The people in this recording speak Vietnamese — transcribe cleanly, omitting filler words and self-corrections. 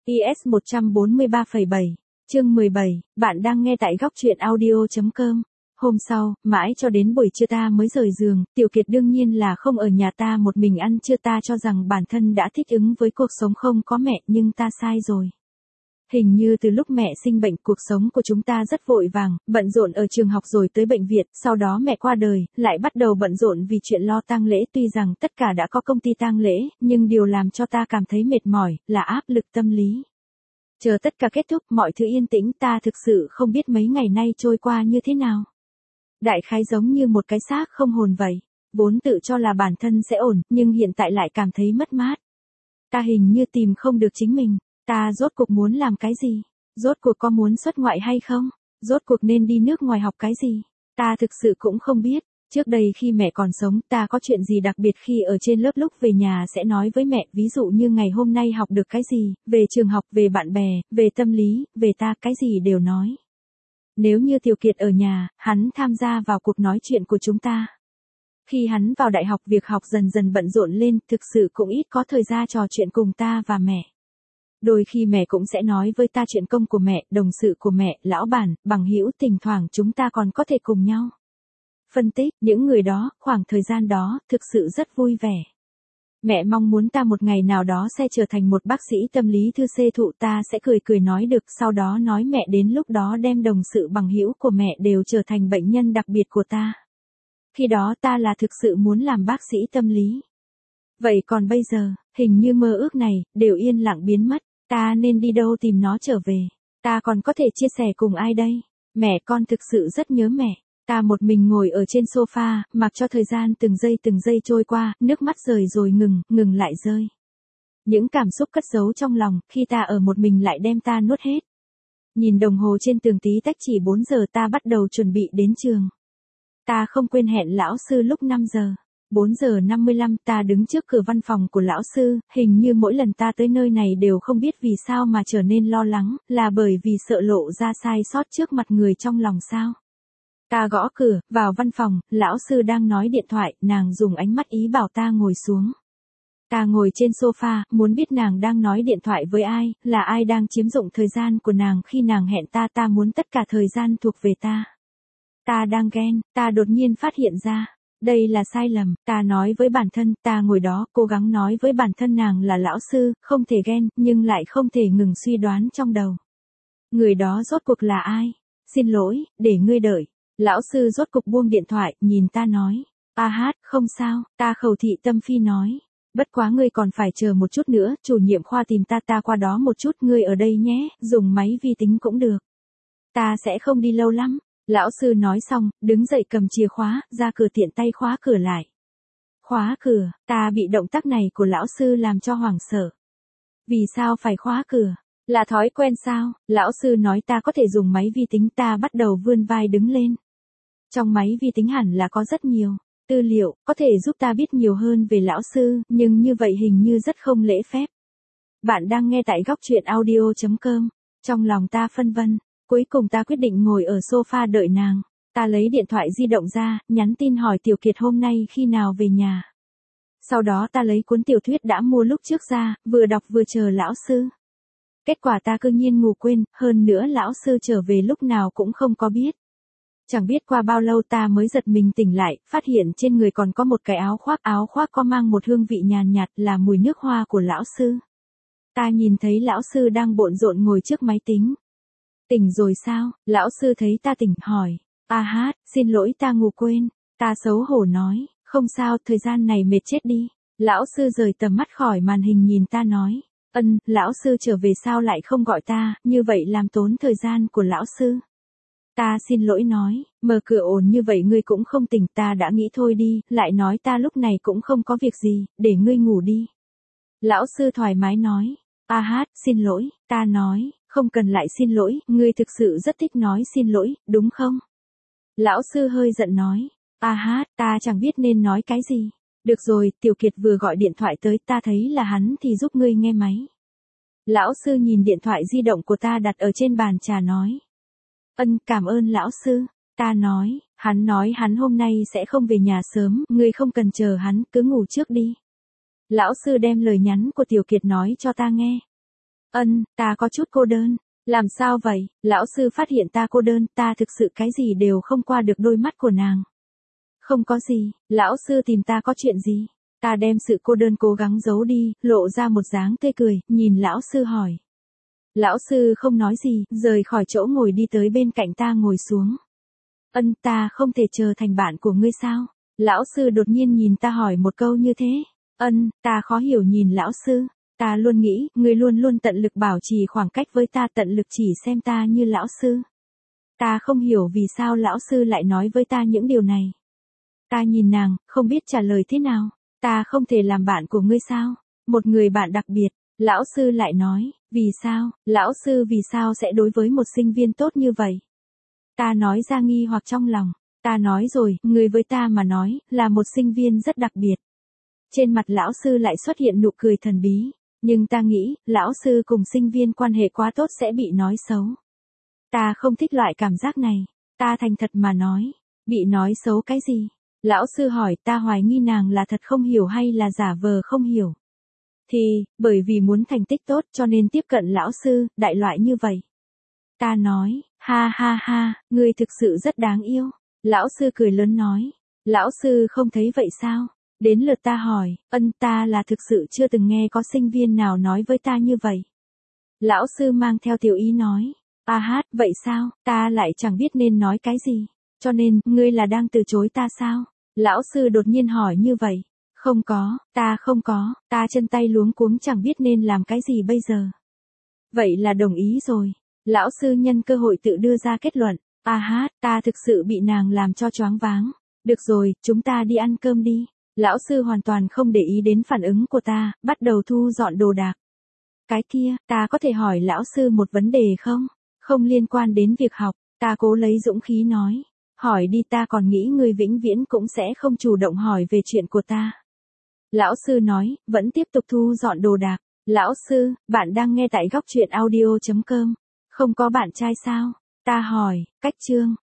IS 143,7, chương 17, bạn đang nghe tại góc truyện audio.com. Hôm sau, mãi cho đến buổi trưa ta mới rời giường, Tiểu Kiệt đương nhiên là không ở nhà ta một mình ăn trưa. Ta cho rằng bản thân đã thích ứng với cuộc sống không có mẹ, nhưng ta sai rồi. Hình như từ lúc mẹ sinh bệnh, cuộc sống của chúng ta rất vội vàng, bận rộn ở trường học rồi tới bệnh viện, sau đó mẹ qua đời, lại bắt đầu bận rộn vì chuyện lo tang lễ. Tuy rằng tất cả đã có công ty tang lễ, nhưng điều làm cho ta cảm thấy mệt mỏi là áp lực tâm lý. Chờ tất cả kết thúc, mọi thứ yên tĩnh, ta thực sự không biết mấy ngày nay trôi qua như thế nào. Đại khái giống như một cái xác không hồn vậy, vốn tự cho là bản thân sẽ ổn, nhưng hiện tại lại cảm thấy mất mát. Ta hình như tìm không được chính mình. Ta rốt cuộc muốn làm cái gì? Rốt cuộc có muốn xuất ngoại hay không? Rốt cuộc nên đi nước ngoài học cái gì? Ta thực sự cũng không biết. Trước đây khi mẹ còn sống, ta có chuyện gì đặc biệt khi ở trên lớp, lúc về nhà sẽ nói với mẹ, ví dụ như ngày hôm nay học được cái gì, về trường học, về bạn bè, về tâm lý, về ta, cái gì đều nói. Nếu như Tiểu Kiệt ở nhà, hắn tham gia vào cuộc nói chuyện của chúng ta. Khi hắn vào đại học, việc học dần dần bận rộn lên, thực sự cũng ít có thời gian trò chuyện cùng ta và mẹ. Đôi khi mẹ cũng sẽ nói với ta chuyện công của mẹ, đồng sự của mẹ, lão bản, bằng hữu, thỉnh thoảng chúng ta còn có thể cùng nhau phân tích những người đó. Khoảng thời gian đó thực sự rất vui vẻ. Mẹ mong muốn ta một ngày nào đó sẽ trở thành một bác sĩ tâm lý thư xê thụ, ta sẽ cười cười nói được, sau đó nói mẹ đến lúc đó đem đồng sự bằng hữu của mẹ đều trở thành bệnh nhân đặc biệt của ta. Khi đó ta là thực sự muốn làm bác sĩ tâm lý. Vậy còn bây giờ, hình như mơ ước này đều yên lặng biến mất. Ta nên đi đâu tìm nó trở về? Ta còn có thể chia sẻ cùng ai đây? Mẹ, con thực sự rất nhớ mẹ. Ta một mình ngồi ở trên sofa, mặc cho thời gian từng giây trôi qua, nước mắt rơi rồi ngừng lại rơi. Những cảm xúc cất giấu trong lòng, khi ta ở một mình lại đem ta nuốt hết. Nhìn đồng hồ trên tường, tí tách chỉ 4 giờ, ta bắt đầu chuẩn bị đến trường. Ta không quên hẹn lão sư lúc 5 giờ. 4 giờ 55 ta đứng trước cửa văn phòng của lão sư, hình như mỗi lần ta tới nơi này đều không biết vì sao mà trở nên lo lắng, là bởi vì sợ lộ ra sai sót trước mặt người trong lòng sao. Ta gõ cửa, vào văn phòng, lão sư đang nói điện thoại, nàng dùng ánh mắt ý bảo ta ngồi xuống. Ta ngồi trên sofa, muốn biết nàng đang nói điện thoại với ai, là ai đang chiếm dụng thời gian của nàng khi nàng hẹn ta. Ta muốn tất cả thời gian thuộc về ta. Ta đang ghen, ta đột nhiên phát hiện ra. Đây là sai lầm, ta nói với bản thân, ta ngồi đó, cố gắng nói với bản thân nàng là lão sư, không thể ghen, nhưng lại không thể ngừng suy đoán trong đầu. Người đó rốt cuộc là ai? Xin lỗi, để ngươi đợi. Lão sư rốt cục buông điện thoại, nhìn ta nói. Không sao, ta khẩu thị tâm phi nói. Bất quá ngươi còn phải chờ một chút nữa, chủ nhiệm khoa tìm ta qua đó một chút, ngươi ở đây nhé, dùng máy vi tính cũng được. Ta sẽ không đi lâu lắm. Lão sư nói xong, đứng dậy cầm chìa khóa, ra cửa tiện tay khóa cửa lại. Khóa cửa, ta bị động tác này của lão sư làm cho hoảng sợ. Vì sao phải khóa cửa? Là thói quen sao? Lão sư nói ta có thể dùng máy vi tính, ta bắt đầu vươn vai đứng lên. Trong máy vi tính hẳn là có rất nhiều tư liệu, có thể giúp ta biết nhiều hơn về lão sư, nhưng như vậy hình như rất không lễ phép. Bạn đang nghe tại góc truyện audio.com. Trong lòng ta phân vân. Cuối cùng ta quyết định ngồi ở sofa đợi nàng. Ta lấy điện thoại di động ra, nhắn tin hỏi Tiểu Kiệt hôm nay khi nào về nhà. Sau đó ta lấy cuốn tiểu thuyết đã mua lúc trước ra, vừa đọc vừa chờ lão sư. Kết quả ta cư nhiên ngủ quên, hơn nữa lão sư trở về lúc nào cũng không có biết. Chẳng biết qua bao lâu ta mới giật mình tỉnh lại, phát hiện trên người còn có một cái áo khoác có mang một hương vị nhàn nhạt, là mùi nước hoa của lão sư. Ta nhìn thấy lão sư đang bộn rộn ngồi trước máy tính. Tỉnh rồi sao? Lão sư thấy ta tỉnh, hỏi. Xin lỗi, ta ngủ quên. Ta xấu hổ nói, không sao, thời gian này mệt chết đi. Lão sư rời tầm mắt khỏi màn hình nhìn ta nói. Lão sư trở về sao lại không gọi ta, như vậy làm tốn thời gian của lão sư. Ta xin lỗi nói, mở cửa ồn như vậy ngươi cũng không tỉnh, ta đã nghĩ thôi đi, lại nói ta lúc này cũng không có việc gì, để ngươi ngủ đi. Lão sư thoải mái nói. Xin lỗi, ta nói, không cần lại xin lỗi, ngươi thực sự rất thích nói xin lỗi, đúng không? Lão sư hơi giận nói. Ta chẳng biết nên nói cái gì. Được rồi, Tiểu Kiệt vừa gọi điện thoại tới, ta thấy là hắn thì giúp ngươi nghe máy. Lão sư nhìn điện thoại di động của ta đặt ở trên bàn trà nói. Cảm ơn lão sư. Ta nói hắn hôm nay sẽ không về nhà sớm, ngươi không cần chờ hắn, cứ ngủ trước đi. Lão sư đem lời nhắn của Tiểu Kiệt nói cho ta nghe. Ta có chút cô đơn. Làm sao vậy? Lão sư phát hiện ta cô đơn, ta thực sự cái gì đều không qua được đôi mắt của nàng. Không có gì, lão sư tìm ta có chuyện gì? Ta đem sự cô đơn cố gắng giấu đi, lộ ra một dáng tươi cười, nhìn lão sư hỏi. Lão sư không nói gì, rời khỏi chỗ ngồi đi tới bên cạnh ta ngồi xuống. Ta không thể trở thành bạn của ngươi sao? Lão sư đột nhiên nhìn ta hỏi một câu như thế. Ta khó hiểu nhìn lão sư. Ta luôn nghĩ, ngươi luôn luôn tận lực bảo trì khoảng cách với ta, tận lực chỉ xem ta như lão sư. Ta không hiểu vì sao lão sư lại nói với ta những điều này. Ta nhìn nàng, không biết trả lời thế nào. Ta không thể làm bạn của ngươi sao? Một người bạn đặc biệt. Lão sư lại nói, vì sao? Lão sư vì sao sẽ đối với một sinh viên tốt như vậy? Ta nói ra nghi hoặc trong lòng. Ta nói rồi, người với ta mà nói, là một sinh viên rất đặc biệt. Trên mặt lão sư lại xuất hiện nụ cười thần bí. Nhưng ta nghĩ, lão sư cùng sinh viên quan hệ quá tốt sẽ bị nói xấu. Ta không thích loại cảm giác này. Ta thành thật mà nói. Bị nói xấu cái gì? Lão sư hỏi, ta hoài nghi nàng là thật không hiểu hay là giả vờ không hiểu. Thì, bởi vì muốn thành tích tốt cho nên tiếp cận lão sư, đại loại như vậy. Ta nói, ha ha ha, ngươi thực sự rất đáng yêu. Lão sư cười lớn nói. Lão sư không thấy vậy sao? Đến lượt ta hỏi, ta là thực sự chưa từng nghe có sinh viên nào nói với ta như vậy. Lão sư mang theo tiểu ý nói. Vậy sao, ta lại chẳng biết nên nói cái gì. Cho nên, ngươi là đang từ chối ta sao? Lão sư đột nhiên hỏi như vậy. Không có, ta chân tay luống cuống chẳng biết nên làm cái gì bây giờ. Vậy là đồng ý rồi. Lão sư nhân cơ hội tự đưa ra kết luận. Ta thực sự bị nàng làm cho choáng váng. Được rồi, chúng ta đi ăn cơm đi. Lão sư hoàn toàn không để ý đến phản ứng của ta, bắt đầu thu dọn đồ đạc. Cái kia, ta có thể hỏi lão sư một vấn đề không? Không liên quan đến việc học, ta cố lấy dũng khí nói. Hỏi đi, ta còn nghĩ người vĩnh viễn cũng sẽ không chủ động hỏi về chuyện của ta. Lão sư nói, vẫn tiếp tục thu dọn đồ đạc. Lão sư, bạn đang nghe tại góc truyện audio.com. Không có bạn trai sao? Ta hỏi, cách chương.